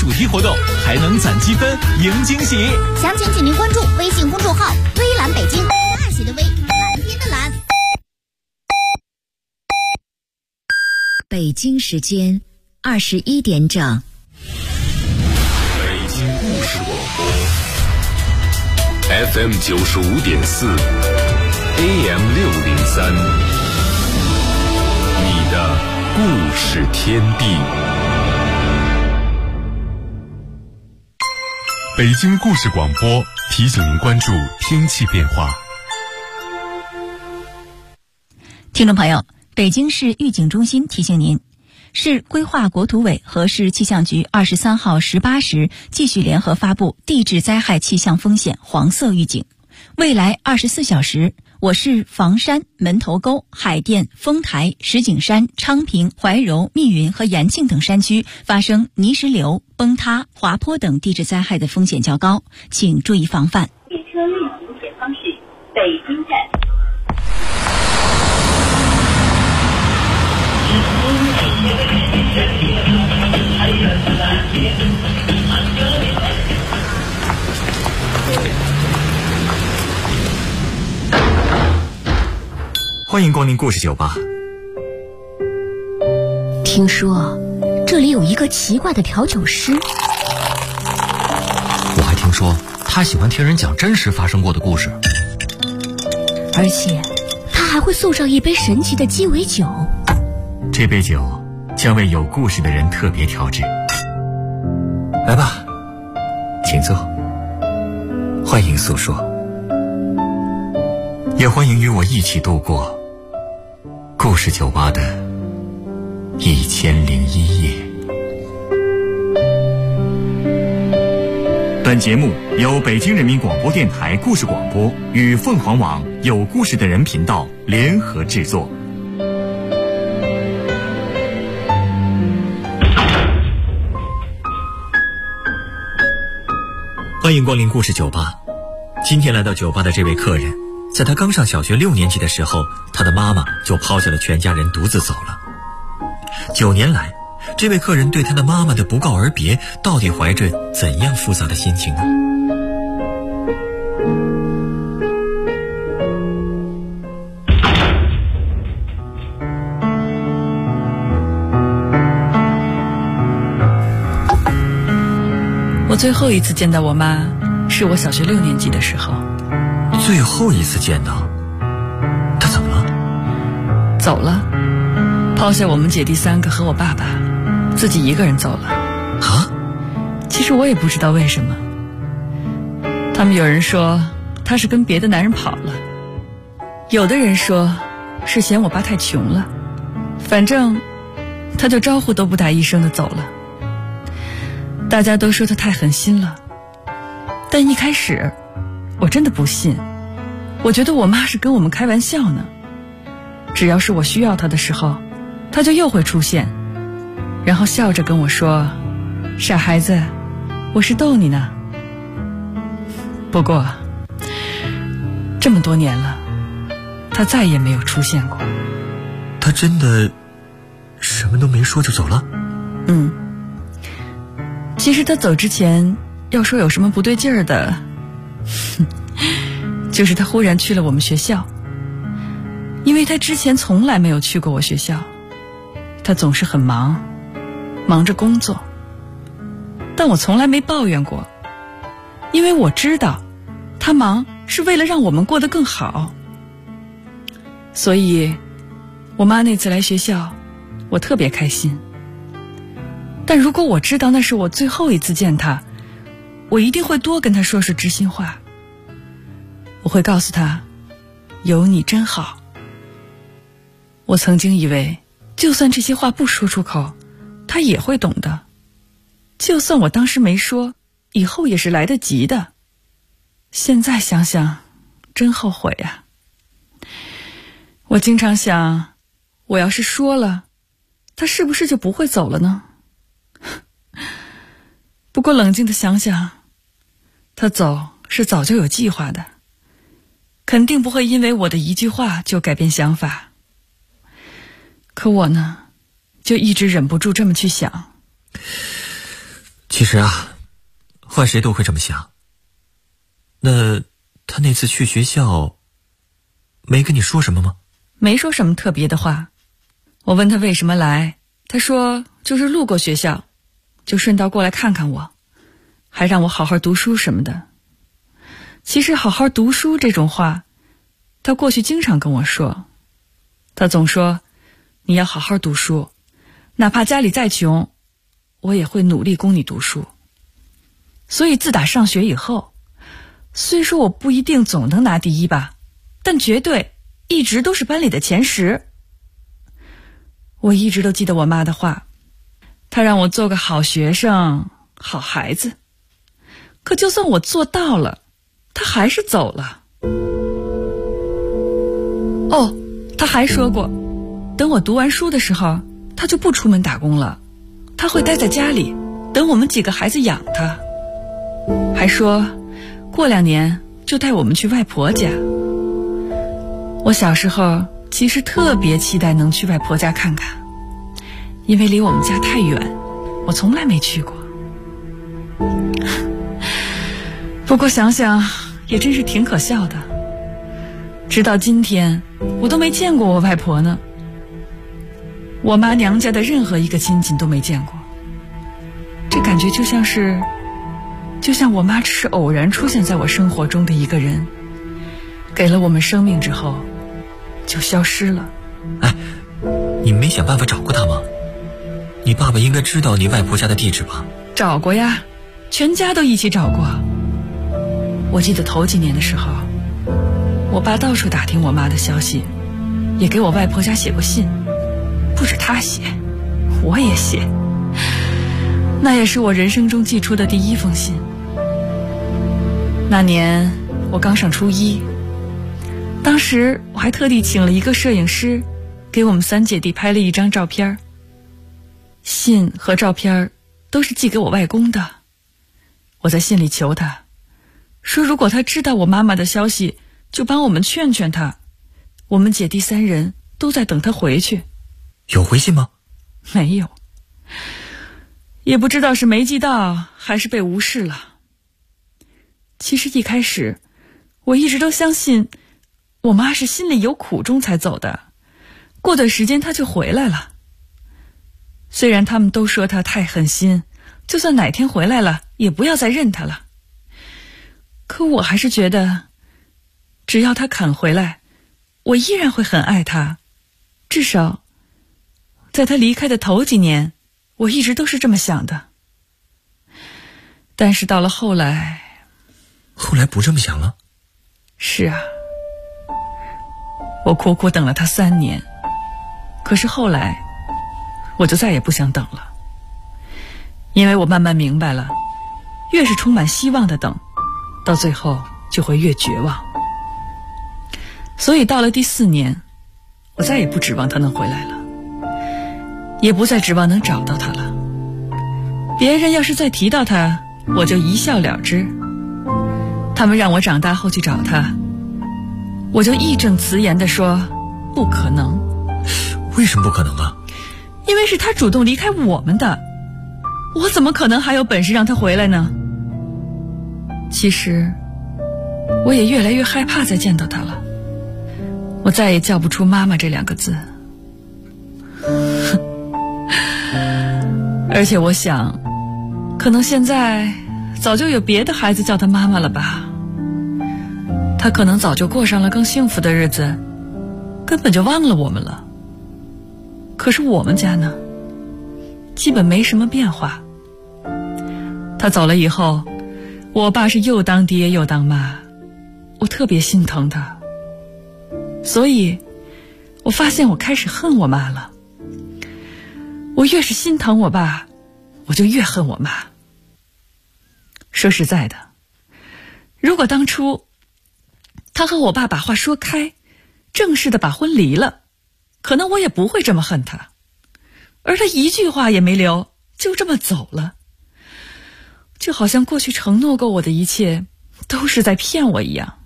主题活动，还能攒积分赢惊喜。 详情请您关注微信公众号“微蓝北京”，大写的微，蓝天的蓝。 北京时间21点整。 北京故事广播 FM 95.4 AM 603，你的故事天地。 北京故事广播提醒您关注天气变化。 听众朋友，北京市预警中心提醒您，市规划国土委和市气象局23号18时继续联合发布地质灾害气象风险黄色预警。未来24小时，我市房山、门头沟、海淀、丰台、石景山、昌平、怀柔、密云和延庆等山区发生泥石流、崩塌、滑坡等地质灾害的风险较高，请注意防范。 列车运行前方是北京站。 欢迎光临故事酒吧。 听说这里有一个奇怪的调酒师， 我还听说他喜欢听人讲真实发生过的故事， 而且他还会送上一杯神奇的鸡尾酒。 这杯酒将为有故事的人特别调制。来吧，请坐，欢迎诉说，也欢迎与我一起度过故事酒吧的1001夜。本节目由北京人民广播电台故事广播与凤凰网有故事的人频道联合制作。欢迎光临故事酒吧。今天来到酒吧的这位客人，在他刚上小学6年级的时候，他的妈妈就抛下了全家人独自走了。9年来，这位客人对他的妈妈的不告而别，到底怀着怎样复杂的心情呢？ 我最后一次见到我妈，是我小学6年级的时候。 最后一次见到她怎么了？ 走了，抛下我们姐弟3个和我爸爸，自己一个人走了。 啊？ 其实我也不知道为什么。他们有人说她是跟别的男人跑了，有的人说是嫌我爸太穷了，反正她就招呼都不打一声的走了。大家都说她太狠心了，但一开始我真的不信，我觉得我妈是跟我们开玩笑呢。只要是我需要她的时候，她就又会出现，然后笑着跟我说：“傻孩子，我是逗你呢。”不过这么多年了，她再也没有出现过。 她真的什么都没说就走了？ 其实她走之前要说有什么不对劲儿的，就是她忽然去了我们学校。因为她之前从来没有去过我学校，她总是很忙着工作，但我从来没抱怨过，因为我知道她忙是为了让我们过得更好。所以我妈那次来学校，我特别开心。但如果我知道那是我最后一次见她，我一定会多跟她说说知心话。我会告诉她，有你真好。我曾经以为，就算这些话不说出口，她也会懂的。就算我当时没说，以后也是来得及的。现在想想，真后悔啊。我经常想，我要是说了，她是不是就不会走了呢？不过冷静地想想，她走是早就有计划的，肯定不会因为我的一句话就改变想法。可我呢，就一直忍不住这么去想。 其实啊，换谁都会这么想。那他那次去学校没跟你说什么吗？ 没说什么特别的话。我问他为什么来，他说就是路过学校，就顺道过来看看我，还让我好好读书什么的。其实好好读书这种话，他过去经常跟我说。他总说你要好好读书，哪怕家里再穷，我也会努力供你读书。所以自打上学以后，虽说我不一定总能拿第一吧，但绝对一直都是班里的前10。我一直都记得我妈的话，她让我做个好学生、好孩子。可就算我做到了，她还是走了。哦，她还说过，等我读完书的时候，她就不出门打工了，她会待在家里，等我们几个孩子养她。还说过2年就带我们去外婆家。我小时候其实特别期待能去外婆家看看，因为离我们家太远，我从来没去过。不过想想也真是挺可笑的，直到今天我都没见过我外婆呢。我妈娘家的任何一个亲戚都没见过，这感觉就像我妈只是偶然出现在我生活中的一个人，给了我们生命之后就消失了。 哎，你没想办法找过她吗？你爸爸应该知道你外婆家的地址吧？ 找过呀，全家都一起找过。我记得头几年的时候，我爸到处打听我妈的消息，也给我外婆家写过信。不止他写，我也写。那也是我人生中寄出的第1封信。那年我刚上初1，当时我还特地请了一个摄影师，给我们3姐弟拍了一张照片。信和照片都是寄给我外公的。我在信里求他，说如果他知道我妈妈的消息，就帮我们劝劝他。我们姐弟3人都在等他回去。 有回信吗？ 没有，也不知道是没寄到还是被无视了。其实一开始我一直都相信我妈是心里有苦衷才走的，过段时间她就回来了。虽然他们都说她太狠心，就算哪天回来了也不要再认她了，可我还是觉得只要她肯回来，我依然会很爱她。至少在她离开的头几年，我一直都是这么想的。但是到了后来不这么想了？ 是啊，我苦苦等了他3年，可是后来我就再也不想等了，因为我慢慢明白了，越是充满希望的等，到最后就会越绝望。所以到了第4年，我再也不指望他能回来了，也不再指望能找到他了。别人要是再提到他，我就一笑了之。他们让我长大后去找他，我就义正辞严地说不可能。 为什么不可能啊？ 因为是他主动离开我们的，我怎么可能还有本事让他回来呢？其实我也越来越害怕再见到他了，我再也叫不出妈妈这2个字。而且我想，可能现在早就有别的孩子叫他妈妈了吧，他可能早就过上了更幸福的日子，根本就忘了我们了。可是我们家呢，基本没什么变化。他走了以后，我爸是又当爹又当妈，我特别心疼他，所以我发现我开始恨我妈了。我越是心疼我爸，我就越恨我妈。说实在的，如果当初他和我爸把话说开，正式的把婚离了，可能我也不会这么恨他。而他一句话也没留，就这么走了，就好像过去承诺过我的一切都是在骗我一样。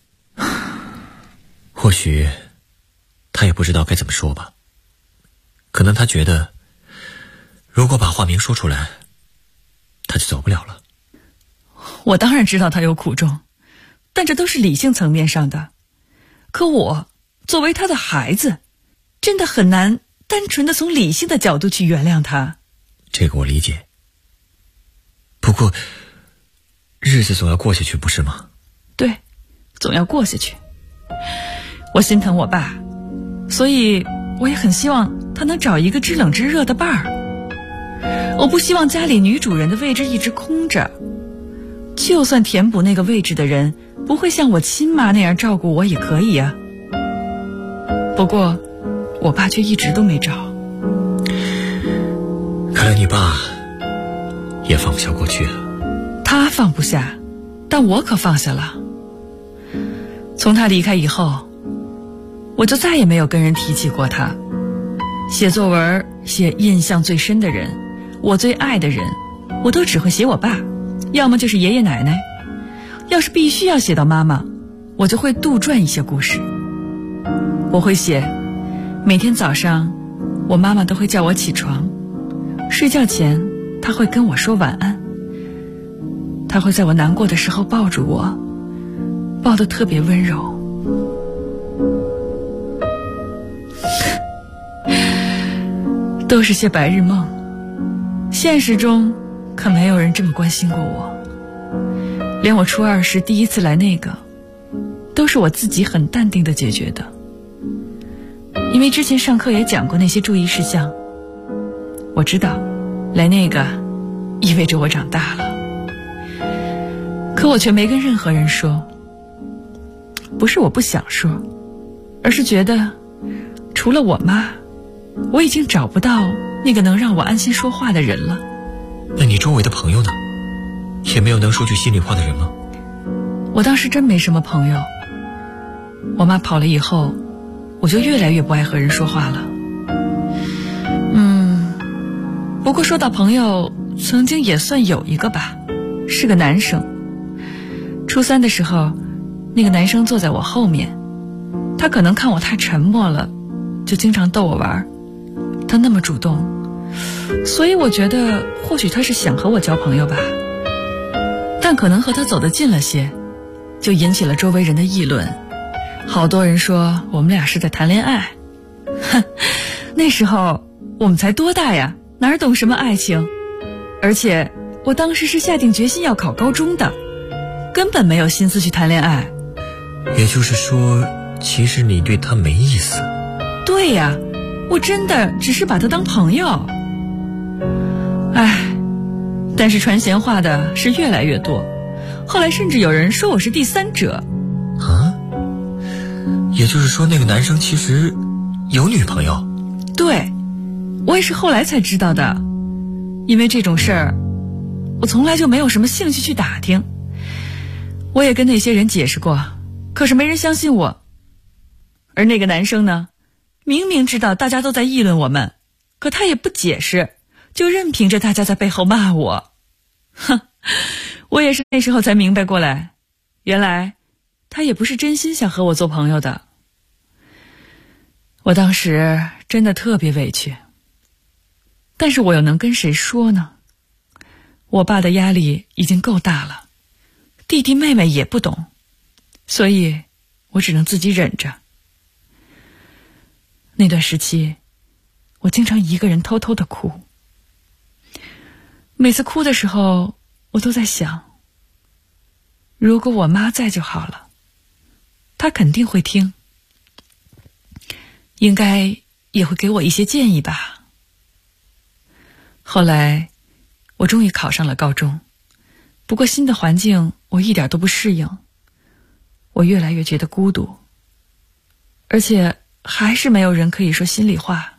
或许他也不知道该怎么说吧，可能他觉得如果把话明说出来， 他就走不了了。 我当然知道他有苦衷，但这都是理性层面上的。可我作为他的孩子，真的很难单纯的从理性的角度去原谅他。 这个我理解，不过日子总要过下去，不是吗？ 对，总要过下去。我心疼我爸，所以我也很希望他能找一个知冷知热的伴儿。我不希望家里女主人的位置一直空着，就算填补那个位置的人不会像我亲妈那样照顾我也可以啊。不过我爸却一直都没找。 看来你爸也放不下过去啊。 他放不下，但我可放下了。从他离开以后，我就再也没有跟人提起过他。写作文写印象最深的人，我最爱的人，我都只会写我爸，要么就是爷爷奶奶。要是必须要写到妈妈，我就会杜撰一些故事。我会写，每天早上我妈妈都会叫我起床，睡觉前她会跟我说晚安，她会在我难过的时候抱住我，抱得特别温柔。都是些白日梦，现实中可没有人这么关心过我。连我初二时第一次来那个，都是我自己很淡定地解决的。因为之前上课也讲过那些注意事项，我知道来那个意味着我长大了。可我却没跟任何人说，不是我不想说，而是觉得除了我妈，我已经找不到那个能让我安心说话的人了。 那你周围的朋友呢？也没有能说句心里话的人吗？ 我当时真没什么朋友。我妈跑了以后，我就越来越不爱和人说话了。不过说到朋友，曾经也算有一个吧，是个男生。初三的时候，那个男生坐在我后面，他可能看我太沉默了，就经常逗我玩。他那么主动，所以我觉得或许他是想和我交朋友吧。但可能和他走得近了些，就引起了周围人的议论。好多人说我们俩是在谈恋爱。那时候我们才多大呀，哪懂什么爱情？而且我当时是下定决心要考高中的，根本没有心思去谈恋爱。 也就是说，其实你对他没意思。 对呀，我真的只是把他当朋友。但是传闲话的是越来越多，后来甚至有人说我是第三者。 啊？也就是说那个男生其实有女朋友？ 对，我也是后来才知道的。因为这种事儿，我从来就没有什么兴趣去打听。我也跟那些人解释过，可是没人相信我。而那个男生呢，明明知道大家都在议论我们，可他也不解释，就任凭着大家在背后骂我。我也是那时候才明白过来，原来他也不是真心想和我做朋友的。我当时真的特别委屈，但是我又能跟谁说呢？我爸的压力已经够大了，弟弟妹妹也不懂，所以我只能自己忍着。那段时期，我经常一个人偷偷地哭。每次哭的时候，我都在想，如果我妈在就好了，她肯定会听，应该也会给我一些建议吧。后来我终于考上了高中，不过新的环境我一点都不适应，我越来越觉得孤独，而且还是没有人可以说心里话。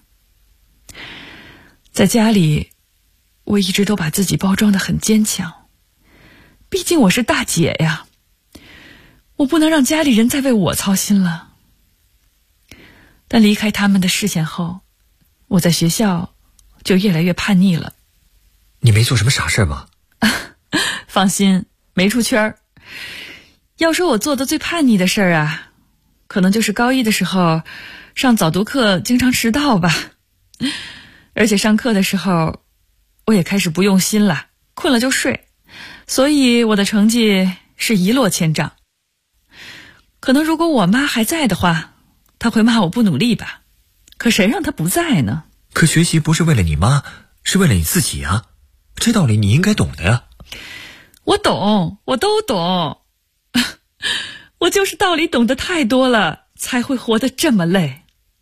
在家里，我一直都把自己包装得很坚强，毕竟我是大姐呀，我不能让家里人再为我操心了。但离开他们的视线后，我在学校就越来越叛逆了。 你没做什么傻事吧？ 放心，没出圈儿。要说我做的最叛逆的事儿啊，可能就是高一的时候上早读课经常迟到吧。而且上课的时候我也开始不用心了， 困了就睡，所以我的成绩是一落千丈。可能如果我妈还在的话，她会骂我不努力吧，可谁让她不在呢？ 可学习不是为了你妈，是为了你自己啊，这道理你应该懂的呀。 我懂，我都懂。我就是道理懂得太多了，才会活得这么累。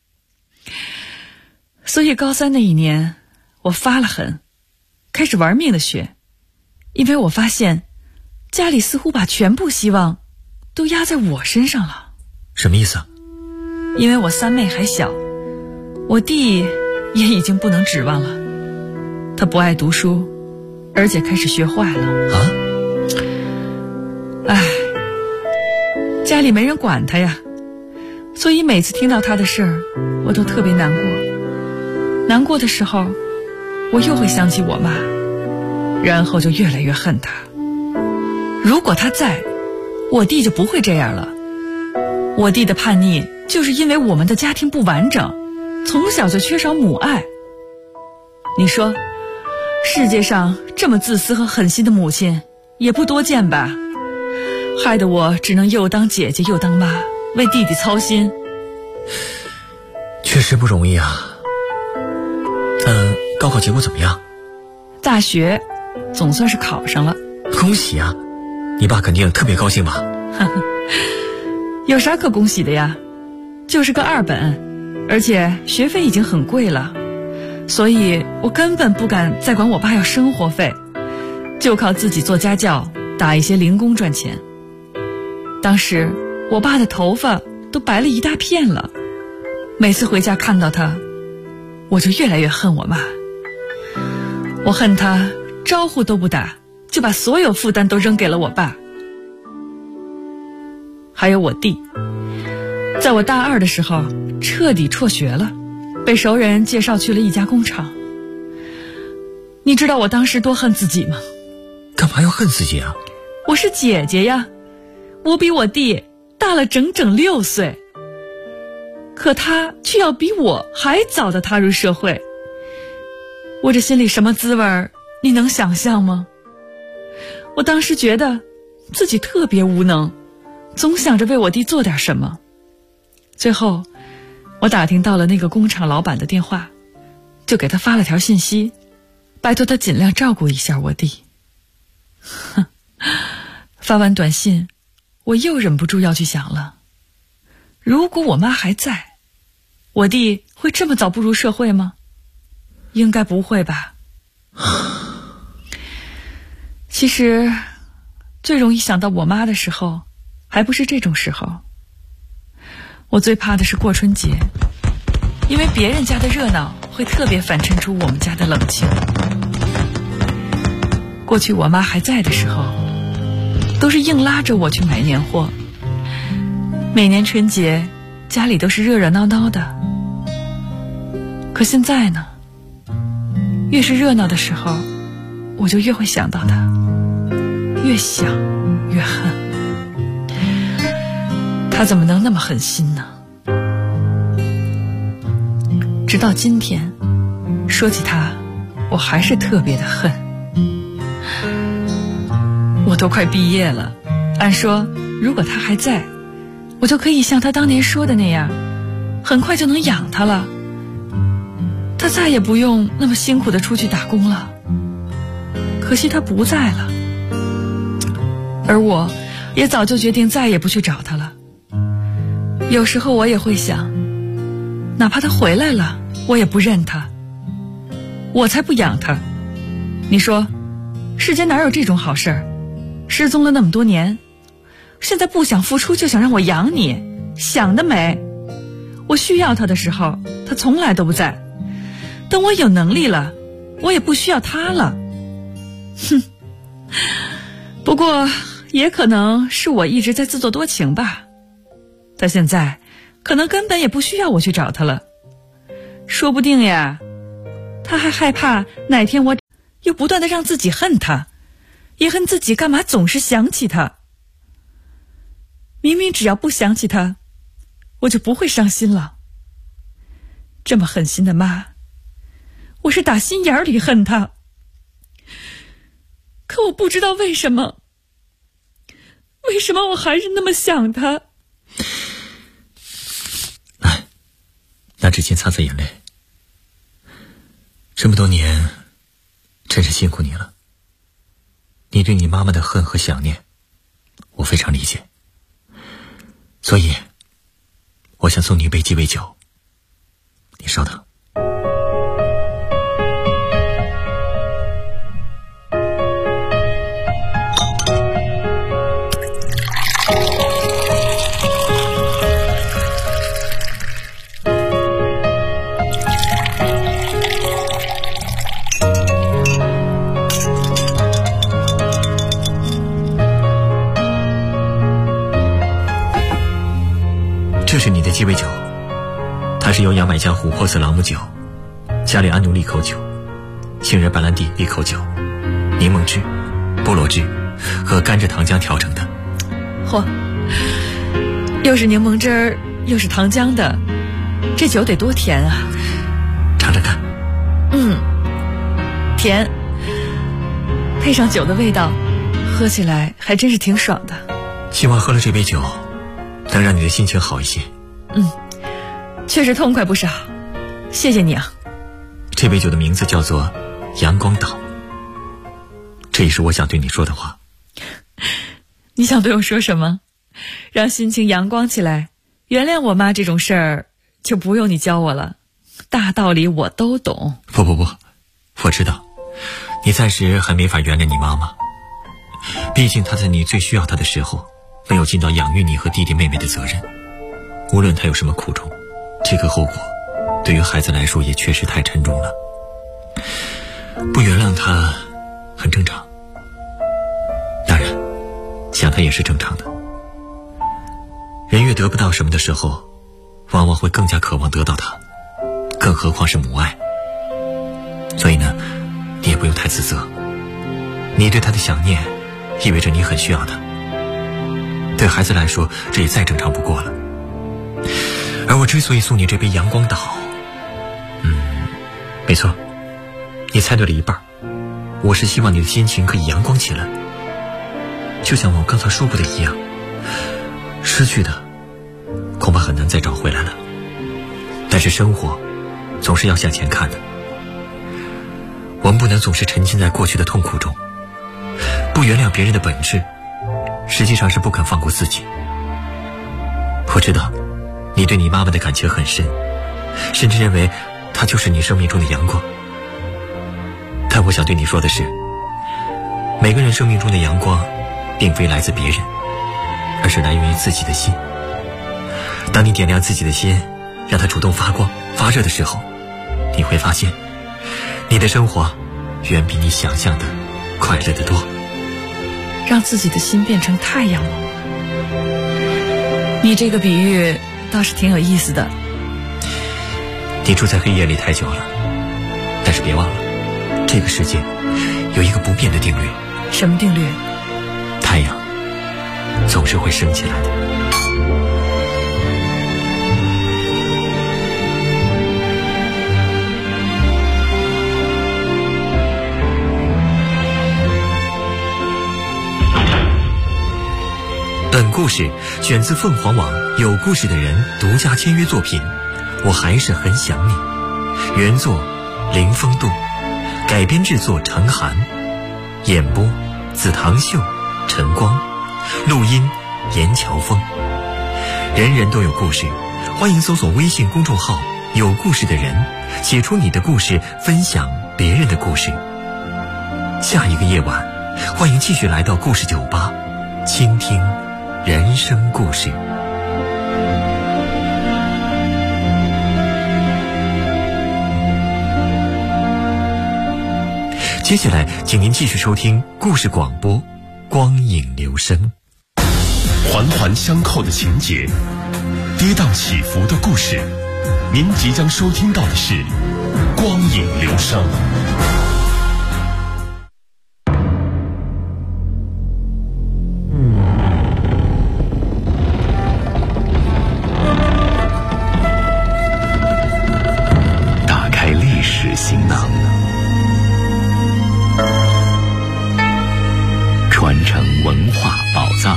所以高3那一年，我发了狠，开始玩命的学，因为我发现家里似乎把全部希望都压在我身上了。 什么意思啊？ 因为我三妹还小，我弟也已经不能指望了。他不爱读书，而且开始学坏了。 啊？ 唉，家里没人管他呀，所以每次听到他的事儿，我都特别难过。难过的时候，我又会想起我妈，然后就越来越恨她。如果她在，我弟就不会这样了。我弟的叛逆就是因为我们的家庭不完整，从小就缺少母爱。你说，世界上这么自私和狠心的母亲也不多见吧？害得我只能又当姐姐又当妈，为弟弟操心。 确实不容易啊。高考结果怎么样？ 大学总算是考上了。 恭喜啊，你爸肯定特别高兴吧？ 有啥可恭喜的呀，就是个2本，而且学费已经很贵了，所以我根本不敢再管我爸要生活费，就靠自己做家教，打一些零工赚钱。当时我爸的头发都白了一大片了，每次回家看到他，我就越来越恨我妈。我恨他招呼都不打，就把所有负担都扔给了我爸。还有我弟，在我大2的时候彻底辍学了，被熟人介绍去了一家工厂。你知道我当时多恨自己吗？ 干嘛要恨自己啊？ 我是姐姐呀，我比我弟大了整整6岁，可他却要比我还早地踏入社会。我这心里什么滋味你能想象吗？我当时觉得自己特别无能，总想着为我弟做点什么。最后我打听到了那个工厂老板的电话，就给他发了条信息，拜托他尽量照顾一下我弟。发完短信，我又忍不住要去想了，如果我妈还在，我弟会这么早步入社会吗？应该不会吧。其实最容易想到我妈的时候，还不是这种时候。我最怕的是过春节，因为别人家的热闹会特别反衬出我们家的冷清。过去我妈还在的时候，都是硬拉着我去买年货，每年春节家里都是热热闹闹的。可现在呢，越是热闹的时候，我就越会想到他，越想越恨。他怎么能那么狠心呢？直到今天，说起他，我还是特别的恨。我都快毕业了，按说如果他还在，我就可以像他当年说的那样，很快就能养他了。他再也不用那么辛苦的出去打工了。可惜他不在了，而我也早就决定再也不去找他了。有时候我也会想，哪怕他回来了，我也不认他。我才不养他。你说，世间哪有这种好事儿？失踪了那么多年，现在不想付出就想让我养你，想得美。我需要他的时候，他从来都不在。等我有能力了，我也不需要他了。哼，不过也可能是我一直在自作多情吧。他现在可能根本也不需要我去找他了，说不定呀，他还害怕哪天我又不断的让自己恨他，也恨自己干嘛总是想起他。明明只要不想起他，我就不会伤心了。这么狠心的妈，我是打心眼里恨他。 可我不知道为什么我还是那么想他。 来，拿纸巾擦擦眼泪。这么多年，真是辛苦你了。你对你妈妈的恨和想念，我非常理解。所以，我想送你一杯鸡尾酒。你稍等。这是你的鸡尾酒，它是由牙买加琥珀色朗姆酒、加利安奴利口酒、杏仁白兰地利口酒、柠檬汁、菠萝汁和甘蔗糖浆调成的。 嚯，又是柠檬汁儿，又是糖浆的，这酒得多甜啊！ 尝尝看。 甜，配上酒的味道，喝起来还真是挺爽的。 希望喝了这杯酒能让你的心情好一些。 确实痛快不少，谢谢你啊。 这杯酒的名字叫做阳光岛，这也是我想对你说的话。 你想对我说什么？让心情阳光起来，原谅我妈这种事儿就不用你教我了，大道理我都懂。 不，我知道你暂时还没法原谅你妈妈，毕竟她在你最需要她的时候没有尽到养育你和弟弟妹妹的责任。无论她有什么苦衷，这个后果对于孩子来说也确实太沉重了。不原谅她很正常，当然想她也是正常的。人越得不到什么的时候，往往会更加渴望得到它，更何况是母爱。所以呢，你也不用太自责，你对他的想念意味着你很需要他，对孩子来说这也再正常不过了。而我之所以送你这杯阳光岛，没错，你猜对了一半。我是希望你的心情可以阳光起来，就像我刚才说过的一样，失去的恐怕很难再找回来了，但是生活总是要向前看的。我们不能总是沉浸在过去的痛苦中，不原谅别人的本质实际上是不肯放过自己。我知道你对你妈妈的感情很深，甚至认为她就是你生命中的阳光。但我想对你说的是，每个人生命中的阳光并非来自别人，而是来源于自己的心。当你点亮自己的心，让它主动发光发热的时候，你会发现你的生活远比你想象的快乐得多。 让自己的心变成太阳吗？你这个比喻倒是挺有意思的。 你住在黑夜里太久了，但是别忘了，这个世界有一个不变的定律。 什么定律？ 太阳总是会升起来的。本故事选自凤凰网有故事的人独家签约作品《我还是很想你》，原作林风度，改编制作程涵，演播紫堂秀、陈光，录音严乔峰。人人都有故事，欢迎搜索微信公众号有故事的人，写出你的故事，分享别人的故事。下一个夜晚，欢迎继续来到故事酒吧，倾听人生故事。接下来请您继续收听故事广播光影留声。 环环相扣的情节，跌宕起伏的故事，您即将收听到的是光影留声。打开历史行囊， 传承文化宝藏。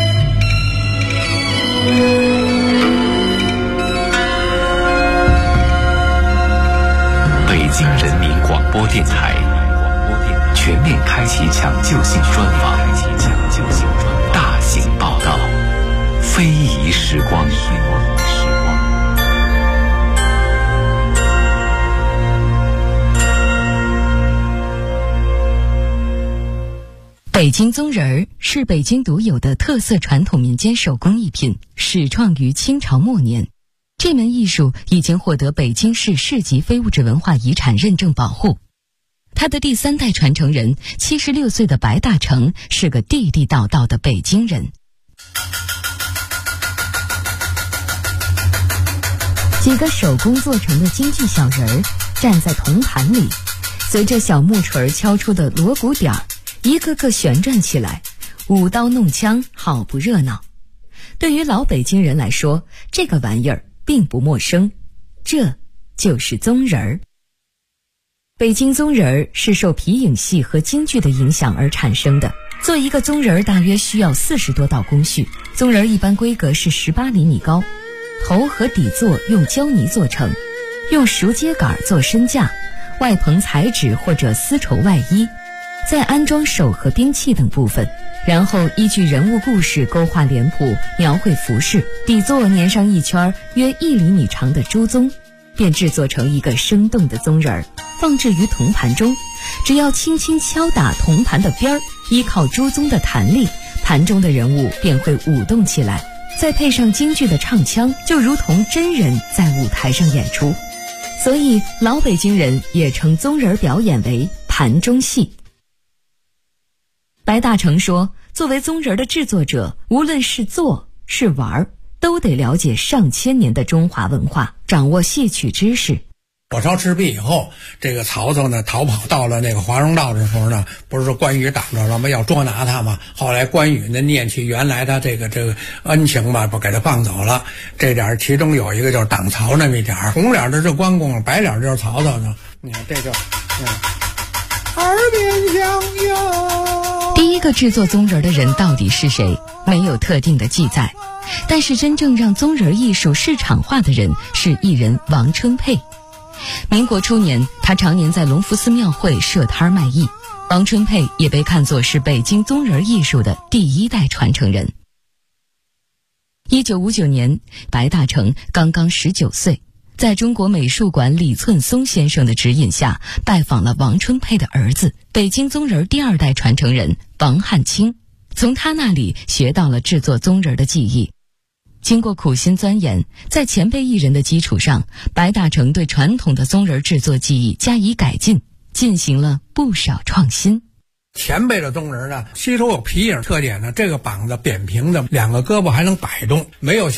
北京人民广播电台全面开启抢救性专访，大型报道，非遗时光。 北京宗人儿是北京独有的特色传统民间手工艺品，始创于清朝末年。这门艺术已经获得北京市市级非物质文化遗产认证保护。他的第3代传承人76岁的白大成是个地地道道的北京人。几个手工做成的京剧小人儿站在铜盘里，随着小木锤敲出的锣鼓点儿，一个个旋转起来，舞刀弄枪，好不热闹。对于老北京人来说，这个玩意儿并不陌生，这就是宗人儿。北京宗人儿是受皮影戏和京剧的影响而产生的。做一个宗人儿大约需要40多道工序。宗人儿一般规格是18厘米高，头和底座用胶泥做成，用熟秸秆做身架，外棚彩纸或者丝绸外衣，再安装手和兵器等部分，然后依据人物故事勾画脸谱，描绘服饰，底座粘上一圈约1厘米长的朱宗，便制作成一个生动的宗人儿，放置于铜盘中。只要轻轻敲打铜盘的边儿，依靠朱宗的弹力，盘中的人物便会舞动起来，再配上京剧的唱腔，就如同真人在舞台上演出。所以老北京人也称宗人表演为盘中戏。白大成说，作为宗人的制作者，无论是做是玩，都得了解上千年的中华文化，掌握戏曲知识。 火烧赤壁以后，这个曹操呢逃跑到了那个华容道的时候呢，不是说关羽挡着了吗？要捉拿他嘛。后来关羽呢念起原来他这个恩情吧，不给他放走了。这点其中有一个就是挡曹那么一点，红脸的是关公，白脸就是曹操呢。你看这就，耳边响哟。 第一个制作宗人的人到底是谁？没有特定的记载，但是真正让宗人艺术市场化的人是艺人王春佩。民国初年，他常年在隆福寺庙会设摊卖艺。王春佩也被看作是北京宗人艺术的第1代传承人。1959年，白大成刚刚19岁，在中国美术馆李寸松先生的指引下，拜访了王春佩的儿子，北京宗人第2代传承人王汉卿，从他那里学到了制作宗人的技艺。经过苦心钻研，在前辈艺人的基础上，白大成对传统的宗人制作技艺加以改进，进行了不少创新。 前辈的宗人呢，吸收有皮影特点呢，这个膀子扁平的，2个胳膊还能摆动，没有